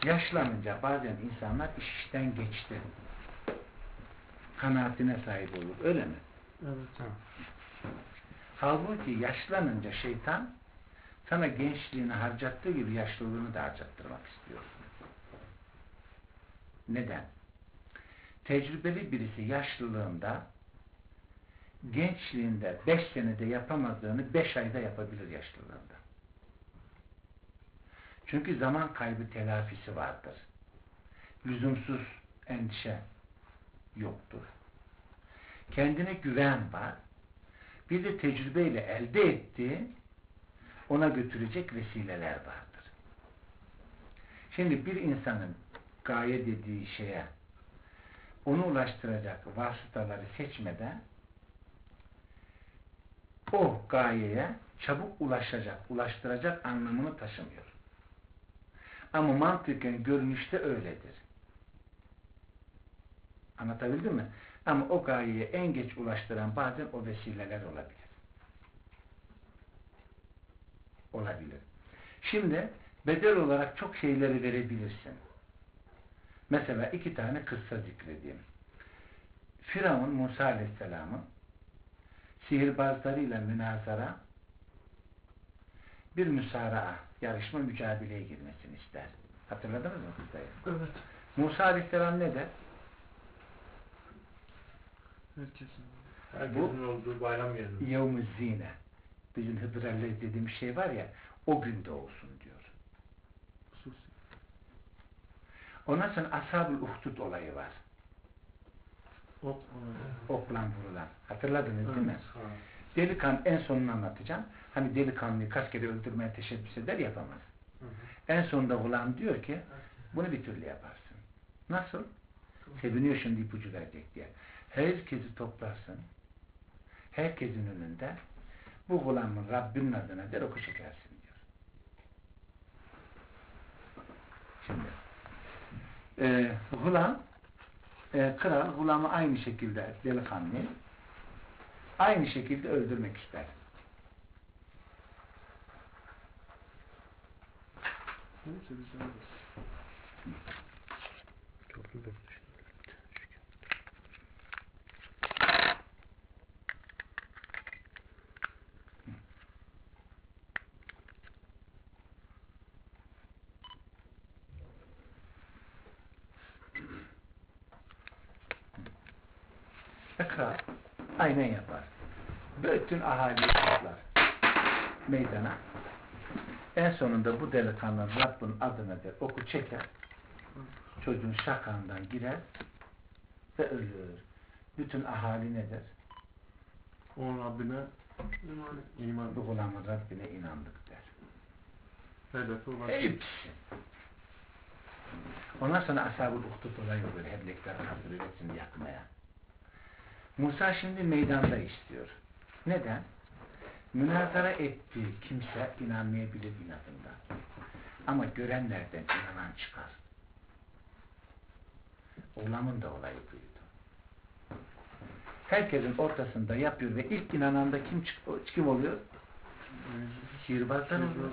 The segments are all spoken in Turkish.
Yaşlanınca bazen insanlar işten geçti kanaatine sahip olur. Öyle mi? Evet. Halbuki yaşlanınca şeytan sana gençliğini harcattığı gibi yaşlılığını da harcattırmak istiyor. Neden? Tecrübeli birisi yaşlılığında gençliğinde 5 senede yapamadığını 5 ayda yapabilir yaşlılığında. Çünkü zaman kaybı telafisi vardır. Lüzumsuz endişe yoktur. Kendine güven var. Bir de tecrübeyle elde ettiği ona götürecek vesileler vardır. Şimdi bir insanın gaye dediği şeye onu ulaştıracak vasıtaları seçmeden o gayeye çabuk ulaştıracak anlamını taşımıyor. Ama mantıken görünüşte öyledir. Anlatabildim mi? Ama o gayeye en geç ulaştıran bazen o vesileler olabilir. Olabilir. Şimdi bedel olarak çok şeyleri verebilirsin. Mesela 2 tane kıssa zikredeyim. Firavun Musa Aleyhisselam'ın sihirbazlarıyla münazara bir müsaraa, yarışma mücadeleye girmesini ister. Hatırladınız mı kıssayı? Evet. Musa Aleyhisselam ne der? Herkesin olduğu bayram yerinde. Yevm-i zine. Bizim Hıdrellez dediğimiz şey var ya, o günde olsun diyor. Ondan sonra Ashab-ül Uhdud olayı var. Okla vurulan. Hatırladınız değil mi? Delikanlı en sonunu anlatacağım. Hani delikanlıyı kaç kere öldürmeye teşebbüs eder yapamaz. En sonunda Gulam diyor ki bunu bir türlü yaparsın. Nasıl? Seviniyor şimdi ipucu verecek diye. Herkesi toplarsın. Herkesin önünde bu Gulam'ın Rabbinin adına der oku çekersin diyor. Şimdi Gulam kral Gulam'ı aynı şekilde delikanlı aynı şekilde öldürmek ister. Kral aynen yapar. Bütün ahaliyi toplar meydana. En sonunda bu delikanlı Rabbin adına der oku çeker. Çocuğun şakağından girer ve ölür. Bütün ahali ne der? O Rabbine iman. Bu Gulam'ın Rabbine inandık der. Hedefi olan. Hepsi. Ondan sonra Ashab-ül Uhdud olayı böyle heblekler hazır hepsini yakmaya. Musa şimdi meydanda istiyor. Neden? Münazara ettiği kimse inanmayabilir inadından. Ama görenlerden inanan çıkar. Gulam'ın da olayı buydu. Herkesin ortasında yapıyor ve ilk inanan da kim oluyor? Sihirbazlar oluyor.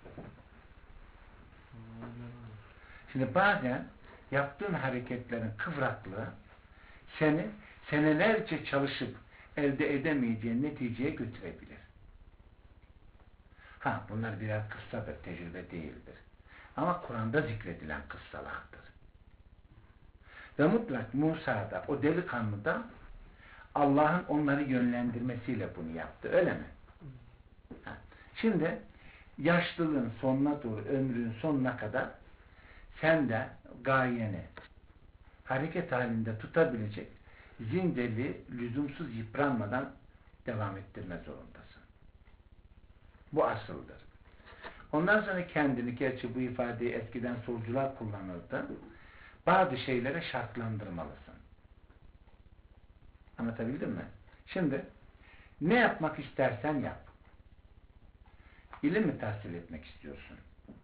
Şimdi bazen yaptığın hareketlerin kıvraklığı seni senelerce çalışıp elde edemeyeceğin neticeye götürebilir. Bunlar birer kıssadır, tecrübe değildir. Ama Kur'an'da zikredilen kıssalardır. Ve mutlak Musa'da, o delikanlıda Allah'ın onları yönlendirmesiyle bunu yaptı. Öyle mi? Şimdi yaşlılığın sonuna doğru, ömrün sonuna kadar sen de gayeni hareket halinde tutabilecek zindeli, lüzumsuz yıpranmadan devam ettirme zorundasın. Bu asıldır. Ondan sonra kendini, gerçi bu ifadeyi eskiden solcular kullanırdı, bazı şeylere şartlandırmalısın. Anlatabildim mi? Şimdi ne yapmak istersen yap. İlim mi tahsil etmek istiyorsun?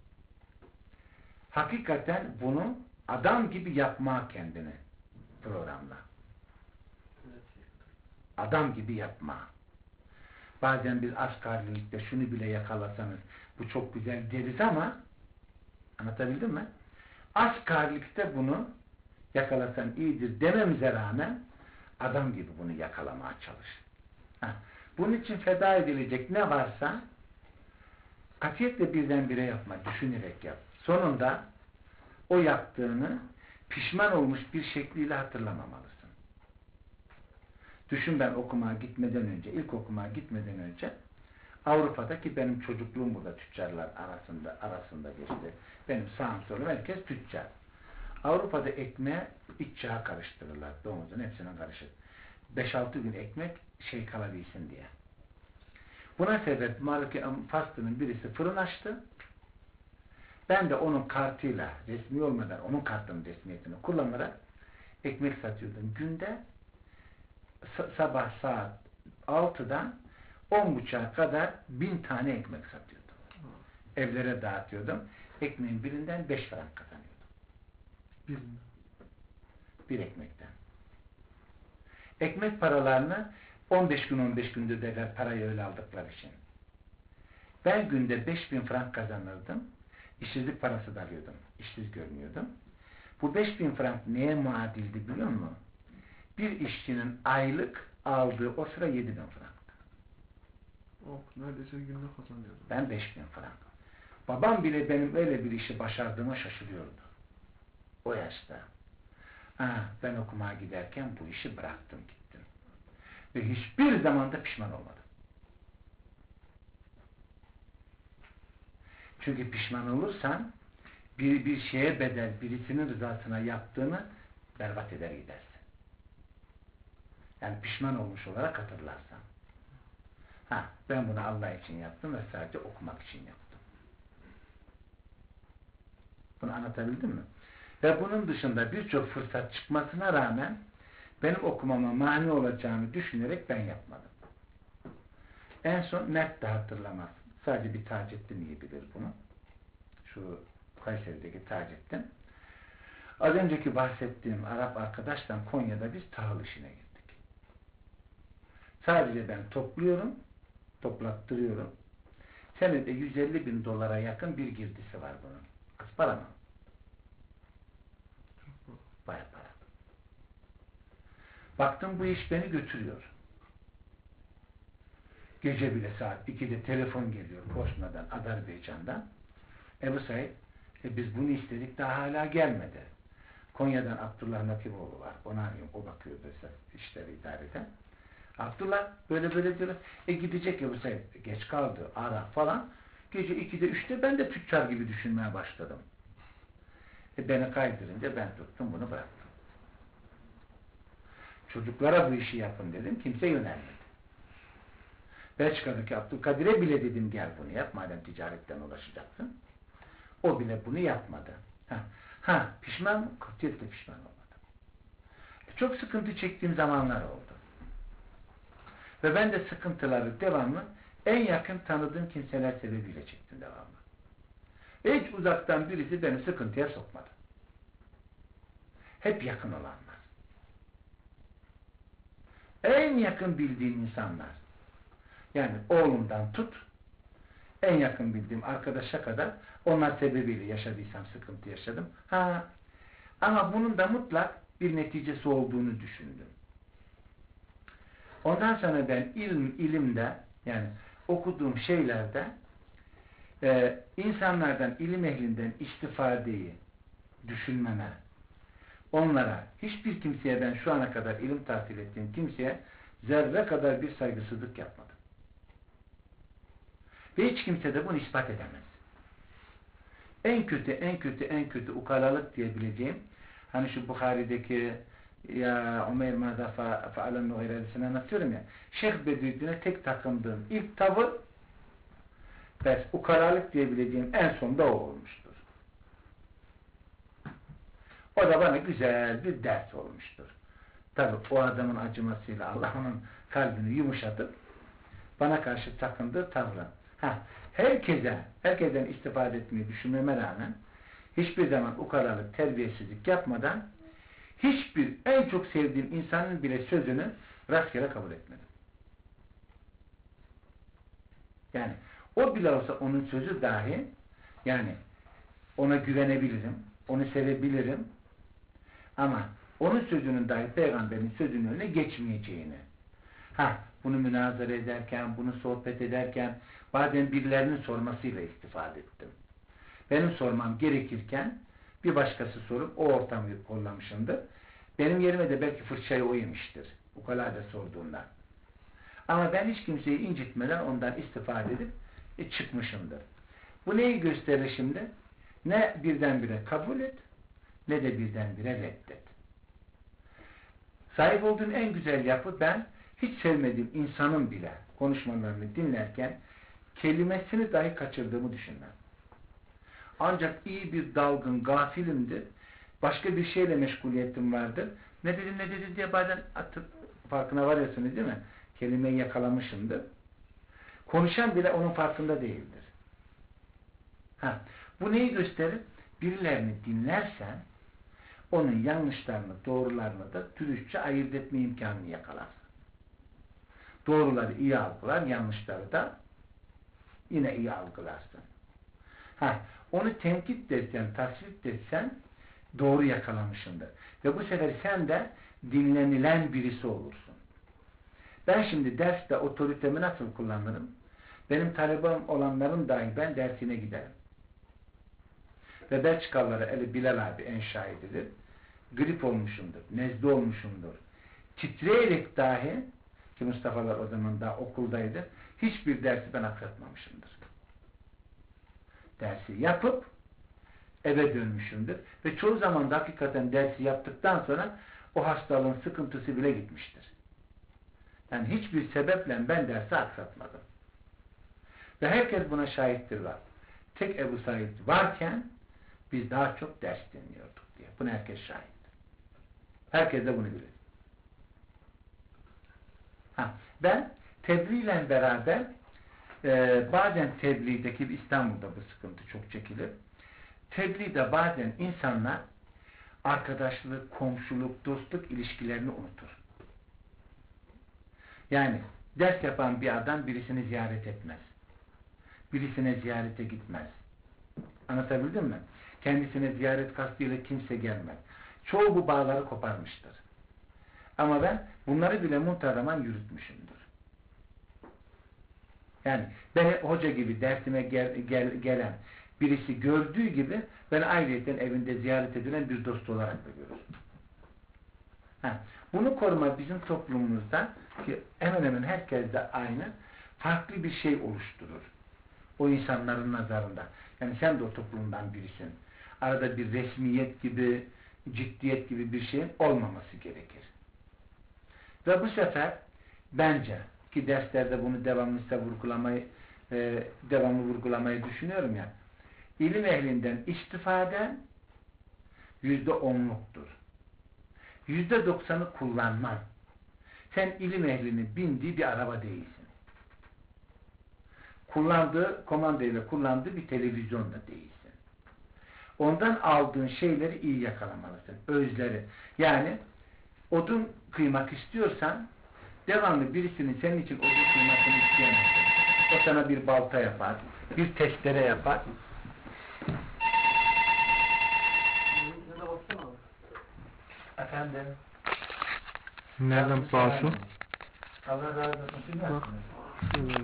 Hakikaten bunu adam gibi yapma kendini programla. Adam gibi yapma. Bazen biz askerlikte şunu bile yakalasanız bu çok güzel deriz ama anlatabildim mi? askerlikte bunu yakalasan iyidir dememize rağmen adam gibi bunu yakalamaya çalış. Bunun için feda edilecek ne varsa katiyetle birdenbire yapma, düşünerek yap. Sonunda o yaptığını pişman olmuş bir şekliyle hatırlamamalısın. Düşün, ben okumaya gitmeden önce, ilk okumaya gitmeden önce Avrupa'daki benim çocukluğum burada tüccarlar arasında geçti. Benim sağım solum herkes tüccar. Avrupa'da ekmeğe iç yağı karıştırırlar. Domuzun hepsine karışır. 5-6 gün ekmek kalabilsin diye. Buna sebep Faslı'nın birisi fırın açtı. Ben de onun kartıyla, resmi olmadan onun kartının resmiyetini kullanarak ekmek satıyordum. Günde sabah saat 6'dan 10.30'a kadar 1000 tane ekmek satıyordum. Evlere dağıtıyordum. Ekmeğin birinden 5 frank kazanıyordum. Bir ekmekten. Ekmek paralarını 15 gün öderler, parayı öyle aldıkları için. Ben günde 5000 frank kazanırdım. İşsizlik parası da alıyordum. İşsiz görünüyordum. Bu 5000 frank neye muadildi biliyor musun? Bir işçinin aylık aldığı o sıra 7000 franktı. Neredeyse günde kazanıyordum. Ben 5000 frank. Babam bile benim öyle bir işi başardığıma şaşırıyordu. O yaşta. Ben okumaya giderken bu işi bıraktım gittim. Ve hiçbir zaman da pişman olmadım. Çünkü pişman olursan bir şeye bedel, birisinin rızasına yaptığını berbat eder gidersin. Yani pişman olmuş olarak hatırlarsan. Ben bunu Allah için yaptım ve sadece okumak için yaptım. Bunu anlatabildim mi? Ve bunun dışında birçok fırsat çıkmasına rağmen benim okumama mani olacağını düşünerek ben yapmadım. En son Mert de hatırlamaz. Sadece bir Taceddin iyi bilir bunu. Şu Kayseri'deki Taceddin. Az önceki bahsettiğim Arap arkadaşla Konya'da biz tahıl işine gittik. Sadece ben topluyorum, toplattırıyorum. Senede 150.000 dolara yakın bir girdisi var bunun. Az para mı? Bayağı para. Baktım bu iş beni götürüyor. Gece bile saat 2'de telefon geliyor Bosna'dan, Azerbaycan'dan. Ebu Said, biz bunu istedik daha hala gelmedi. Konya'dan Abdullah Nakiboğlu var. Onu arıyorum. O bakıyordu işleri idareden. Abdullah böyle diyorlar. Gidecek Ebu Said. Geç kaldı. Ara falan. Gece 2'de 3'te ben de tüccar gibi düşünmeye başladım. Beni kaydırınca ben tuttum bunu bıraktım. Çocuklara bu işi yapın dedim. Kimse yönelmedi. Belçika'daki Abdülkadir'e bile dedim gel bunu yap. Madem ticaretten ulaşacaksın. O bile bunu yapmadı. Pişman mı? Katiyetle pişman olmadım. Çok sıkıntı çektiğim zamanlar oldu. Ve ben de sıkıntıları devamlı en yakın tanıdığım kimseler sebebiyle çektim devamlı. Hiç uzaktan birisi beni sıkıntıya sokmadı. Hep yakın olanlar. En yakın bildiğim insanlar. Yani oğlumdan tut, en yakın bildiğim arkadaşa kadar onlar sebebiyle yaşadıysam sıkıntı yaşadım. Ama bunun da mutlak bir neticesi olduğunu düşündüm. Ondan sonra ben ilimde yani okuduğum şeylerde insanlardan, ilim ehlinden istifadeyi düşünmeme, onlara, hiçbir kimseye ben şu ana kadar ilim tahsil ettiğim kimseye zerre kadar bir saygısızlık yapmadım. Ve hiç kimse de bunu ispat edemez. En kötü ukalalık diyebileceğim, hani şu Bukhari'deki ya Ömer maza fa'alen nuhirelesini anlatıyorum ya, Şeyh Bedüddin'e tek takındığım ilk tavır ukalalık diyebileceğim en sonda o olmuştur. O da bana güzel bir ders olmuştur. Tabi o adamın acımasıyla Allah onun kalbini yumuşatıp bana karşı takındığı tavrı. Herkesten istifade etmeyi düşünmeme rağmen hiçbir zaman ukalalık, terbiyesizlik yapmadan en çok sevdiğim insanın bile sözünü rastgele kabul etmedim. Yani o bile olsa onun sözü dahi yani ona güvenebilirim. Onu sevebilirim. Ama onun sözünün dahi peygamberin sözünün önüne geçmeyeceğini. Bunu münazara ederken, bunu sohbet ederken bazen birilerinin sormasıyla istifade ettim. Benim sormam gerekirken bir başkası sorup o ortamı kollamışımdır. Benim yerime de belki fırçayı o yemiştir. Ukalade sorduğundan. Ama ben hiç kimseyi incitmeden ondan istifade edip çıkmışımdır. Bu neyi gösterir şimdi? Ne birdenbire kabul et, ne de birdenbire reddet. Sahip olduğun en güzel yapı, ben hiç sevmediğim insanın bile konuşmalarını dinlerken kelimesini dahi kaçırdığımı düşünmem. Ancak iyi bir dalgın gafilimdir. Başka bir şeyle meşguliyetim vardır. Ne dedi diye bazen farkına varıyorsunuz değil mi? Kelimeyi yakalamışımdır. Konuşan bile onun farkında değildir. Bu neyi gösterir? Birilerini dinlersen onun yanlışlarını, doğrularını da dürüstçe ayırt etme imkanını yakalarsın. Doğruları iyi algılar, yanlışları da yine iyi algılarsın. Onu tenkit etsen, tasvip etsen doğru yakalamışsındır. Ve bu sefer sen de dinlenilen birisi olursun. Ben şimdi derste otoritemi nasıl kullanırım? Benim talebem olanların dahi ben dersine giderim. Ve Belçikalılara eli Bilal abi en şahididir. Grip olmuşumdur, nezle olmuşumdur. Titreyerek dahi, ki Mustafa'lar o zaman daha okuldaydı, hiçbir dersi ben aksatmamışımdır. Dersi yapıp eve dönmüşümdür. Ve çoğu zaman da hakikaten dersi yaptıktan sonra o hastalığın sıkıntısı bile gitmiştir. Yani hiçbir sebeple ben dersi aksatmadım. Ve herkes buna şahittir var. Tek Ebu Said varken biz daha çok ders dinliyorduk diye. Buna herkes şahit. Herkes de bunu bilir. Ben tebliğ ile beraber bazen tebliğdeki İstanbul'da bu sıkıntı çok çekilir. Tebliğde bazen insanlar arkadaşlık, komşuluk, dostluk ilişkilerini unutur. Yani ders yapan bir adam birisini ziyaret etmez. Birisine ziyarete gitmez. Anlatabildim mi? Kendisine ziyaret kastıyla kimse gelmez. Çoğu bu bağları koparmıştır. Ama ben bunları bile muntazaman yürütmüşümdür. Yani beni hoca gibi dersime gelen birisi gördüğü gibi ben ayrıyeten evinde ziyaret edilen bir dost olarak da görürüm. Bunu koruma bizim toplumumuzda, ki hemen hemen herkes de aynı, farklı bir şey oluşturur. O insanların nazarında. Yani sen de o toplumdan birisin. Arada bir resmiyet gibi, ciddiyet gibi bir şeyin olmaması gerekir. Ve bu sefer bence, ki derslerde bunu devamlı vurgulamayı düşünüyorum ya, ilim ehlinden istifade %10'luktur. %90'ı kullanman. Sen ilim ehlinin bindiği bir araba değilsin. Komandayla kullandığı bir televizyon da değilsin. Ondan aldığın şeyleri iyi yakalamalısın. Özleri. Yani odun kıymak istiyorsan devamlı birisinin senin için odun kıymasını isteyemezsin. O sana bir balta yapar, bir testere yapar. Efendim? Nereden bağırsın? Allah razı olsun.